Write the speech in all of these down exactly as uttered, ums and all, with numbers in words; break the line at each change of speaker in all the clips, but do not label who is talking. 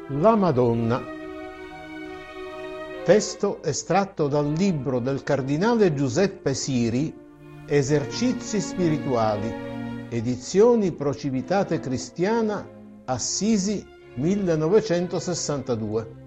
La Madonna. Testo estratto dal libro del cardinale Giuseppe Siri, Esercizi spirituali, edizioni Pro Civitate Cristiana, Assisi millenovecentosessantadue.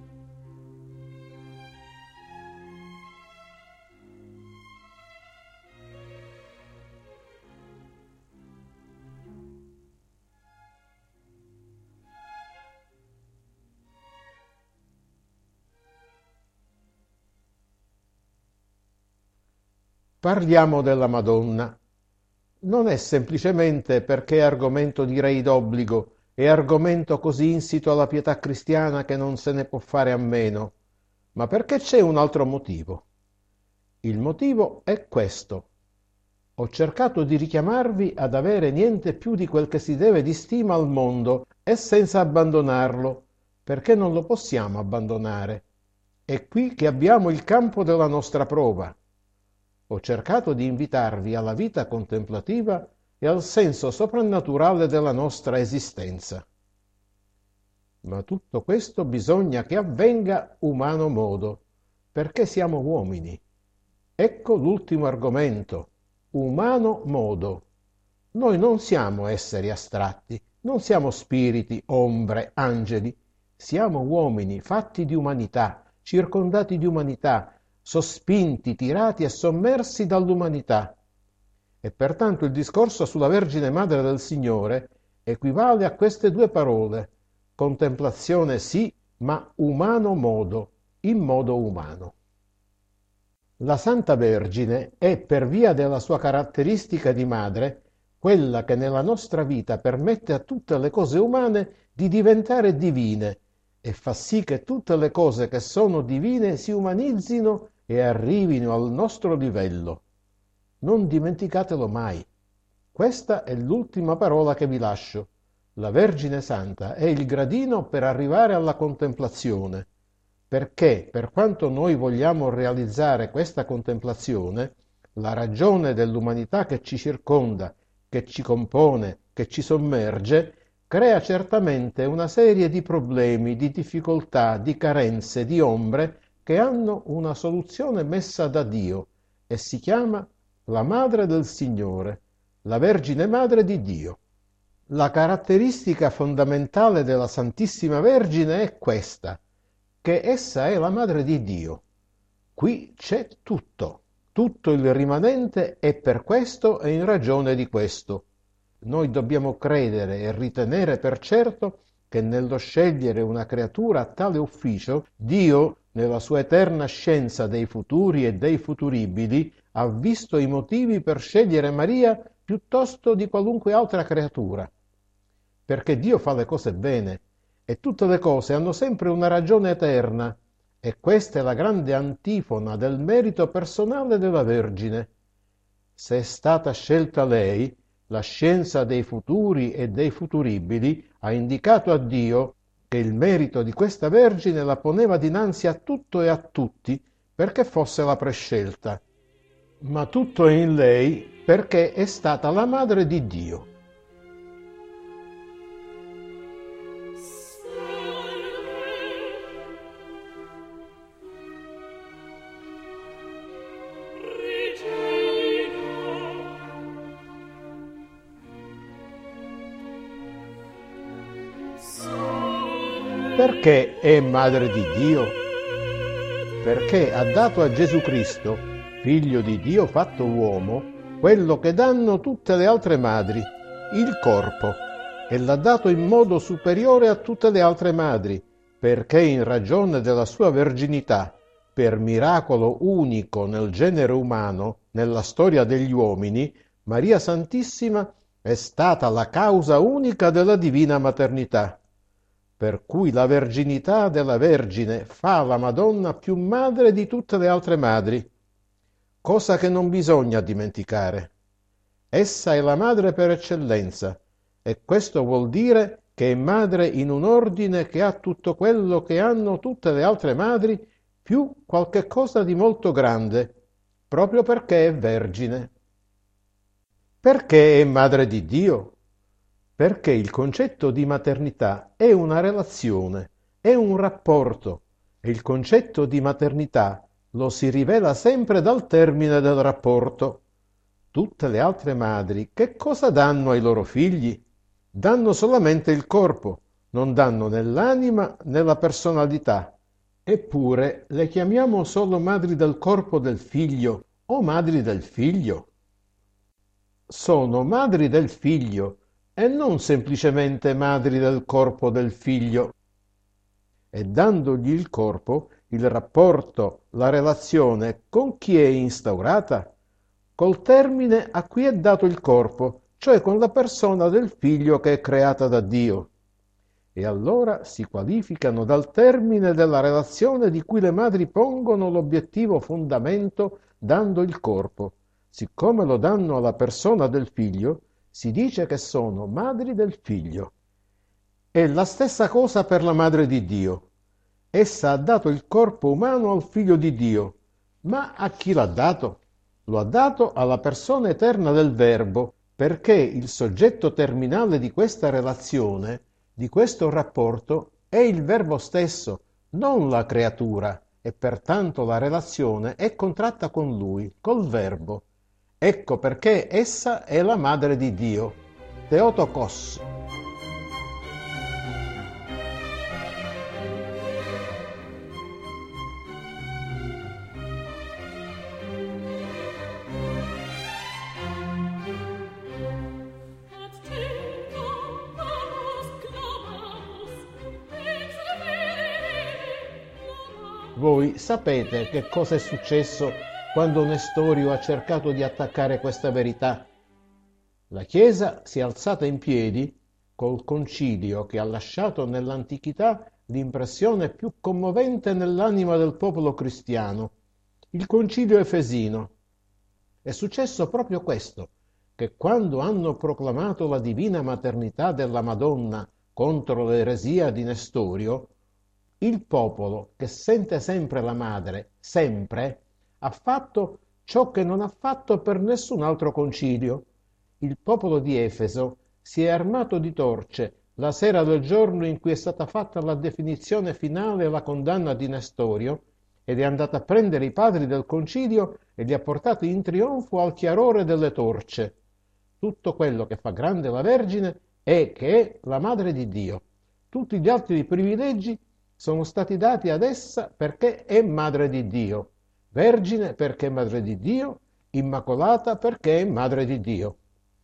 Parliamo della Madonna. Non è semplicemente perché è argomento direi d'obbligo, è argomento così insito alla pietà cristiana che non se ne può fare a meno, ma perché c'è un altro motivo. Il motivo è questo. Ho cercato di richiamarvi ad avere niente più di quel che si deve di stima al mondo e senza abbandonarlo, perché non lo possiamo abbandonare. È qui che abbiamo il campo della nostra prova. Ho cercato di invitarvi alla vita contemplativa e al senso soprannaturale della nostra esistenza. Ma tutto questo bisogna che avvenga umano modo, perché siamo uomini. Ecco l'ultimo argomento, umano modo. Noi non siamo esseri astratti, non siamo spiriti, ombre, angeli. Siamo uomini fatti di umanità, circondati di umanità, sospinti, tirati e sommersi dall'umanità. E pertanto il discorso sulla Vergine Madre del Signore equivale a queste due parole: contemplazione sì, ma umano modo, in modo umano. La Santa Vergine è, per via della sua caratteristica di madre, quella che nella nostra vita permette a tutte le cose umane di diventare divine e fa sì che tutte le cose che sono divine si umanizzino e arrivino al nostro livello. Non dimenticatelo mai. Questa è l'ultima parola che vi lascio. La Vergine Santa è il gradino per arrivare alla contemplazione, perché per quanto noi vogliamo realizzare questa contemplazione, la ragione dell'umanità che ci circonda, che ci compone, che ci sommerge, crea certamente una serie di problemi, di difficoltà, di carenze, di ombre che hanno una soluzione messa da Dio e si chiama la Madre del Signore, la Vergine Madre di Dio. La caratteristica fondamentale della Santissima Vergine è questa, che essa è la Madre di Dio. Qui c'è tutto, tutto il rimanente è per questo e in ragione di questo. Noi dobbiamo credere e ritenere per certo che nello scegliere una creatura a tale ufficio, Dio, nella sua eterna scienza dei futuri e dei futuribili, ha visto i motivi per scegliere Maria piuttosto di qualunque altra creatura. Perché Dio fa le cose bene e tutte le cose hanno sempre una ragione eterna, e questa è la grande antifona del merito personale della Vergine. Se è stata scelta lei, la scienza dei futuri e dei futuribili ha indicato a Dio che il merito di questa Vergine la poneva dinanzi a tutto e a tutti perché fosse la prescelta. Ma tutto è in lei perché è stata la Madre di Dio. Perché è Madre di Dio? Perché ha dato a Gesù Cristo, Figlio di Dio fatto uomo, quello che danno tutte le altre madri, il corpo, e l'ha dato in modo superiore a tutte le altre madri, perché in ragione della sua verginità, per miracolo unico nel genere umano, nella storia degli uomini, Maria Santissima è stata la causa unica della divina maternità. Per cui la verginità della Vergine fa la Madonna più madre di tutte le altre madri, cosa che non bisogna dimenticare. Essa è la madre per eccellenza, e questo vuol dire che è madre in un ordine che ha tutto quello che hanno tutte le altre madri, più qualche cosa di molto grande, proprio perché è vergine. Perché è madre di Dio? Perché il concetto di maternità è una relazione, è un rapporto e il concetto di maternità lo si rivela sempre dal termine del rapporto. Tutte le altre madri che cosa danno ai loro figli? Danno solamente il corpo, non danno né l'anima né la personalità. Eppure le chiamiamo solo madri del corpo del figlio o madri del figlio. Sono madri del figlio e non semplicemente madri del corpo del figlio. E dandogli il corpo, il rapporto, la relazione con chi è instaurata? Col termine a cui è dato il corpo, cioè con la persona del figlio che è creata da Dio. E allora si qualificano dal termine della relazione di cui le madri pongono l'obiettivo fondamento dando il corpo. Siccome lo danno alla persona del figlio, si dice che sono madri del figlio. È la stessa cosa per la Madre di Dio. Essa ha dato il corpo umano al Figlio di Dio. Ma a chi l'ha dato? Lo ha dato alla persona eterna del Verbo, perché il soggetto terminale di questa relazione, di questo rapporto, è il Verbo stesso, non la creatura, e pertanto la relazione è contratta con Lui, col Verbo. Ecco perché essa è la Madre di Dio, Theotokos. Voi sapete che cosa è successo quando Nestorio ha cercato di attaccare questa verità? La Chiesa si è alzata in piedi col concilio che ha lasciato nell'antichità l'impressione più commovente nell'anima del popolo cristiano, il concilio efesino. È successo proprio questo, che quando hanno proclamato la divina maternità della Madonna contro l'eresia di Nestorio, il popolo, che sente sempre la madre, sempre, ha fatto ciò che non ha fatto per nessun altro concilio. Il popolo di Efeso si è armato di torce la sera del giorno in cui è stata fatta la definizione finale e la condanna di Nestorio ed è andato a prendere i padri del concilio e li ha portati in trionfo al chiarore delle torce. Tutto quello che fa grande la Vergine è che è la Madre di Dio. Tutti gli altri privilegi sono stati dati ad essa perché è Madre di Dio, Vergine perché è Madre di Dio, Immacolata perché è Madre di Dio.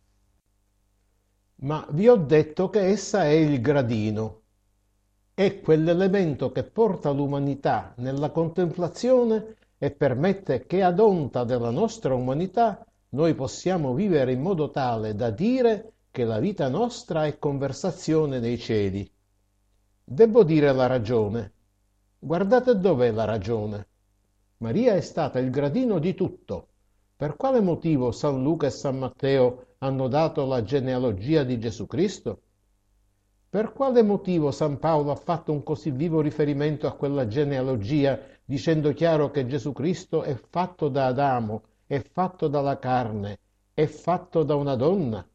Ma vi ho detto che essa è il gradino, è quell'elemento che porta l'umanità nella contemplazione e permette che ad onta della nostra umanità noi possiamo vivere in modo tale da dire che la vita nostra è conversazione nei cieli. Devo dire la ragione. Guardate dov'è la ragione. Maria è stata il gradino di tutto. Per quale motivo San Luca e San Matteo hanno dato la genealogia di Gesù Cristo? Per quale motivo San Paolo ha fatto un così vivo riferimento a quella genealogia, dicendo chiaro che Gesù Cristo è fatto da Adamo, è fatto dalla carne, è fatto da una donna?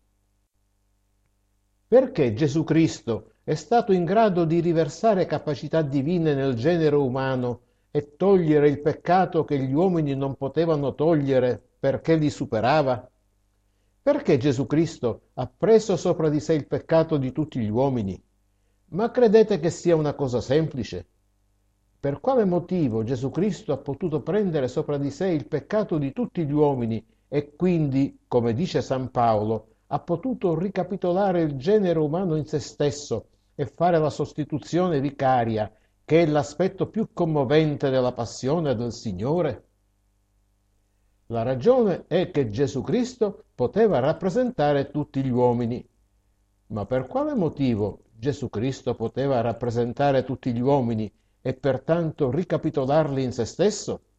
Perché Gesù Cristo è stato in grado di riversare capacità divine nel genere umano e togliere il peccato che gli uomini non potevano togliere perché li superava? Perché Gesù Cristo ha preso sopra di sé il peccato di tutti gli uomini? Ma credete che sia una cosa semplice? Per quale motivo Gesù Cristo ha potuto prendere sopra di sé il peccato di tutti gli uomini e quindi, come dice San Paolo, ha potuto ricapitolare il genere umano in se stesso e fare la sostituzione vicaria, che è l'aspetto più commovente della passione del Signore? La ragione è che Gesù Cristo poteva rappresentare tutti gli uomini. Ma per quale motivo Gesù Cristo poteva rappresentare tutti gli uomini e pertanto ricapitolarli in se stesso?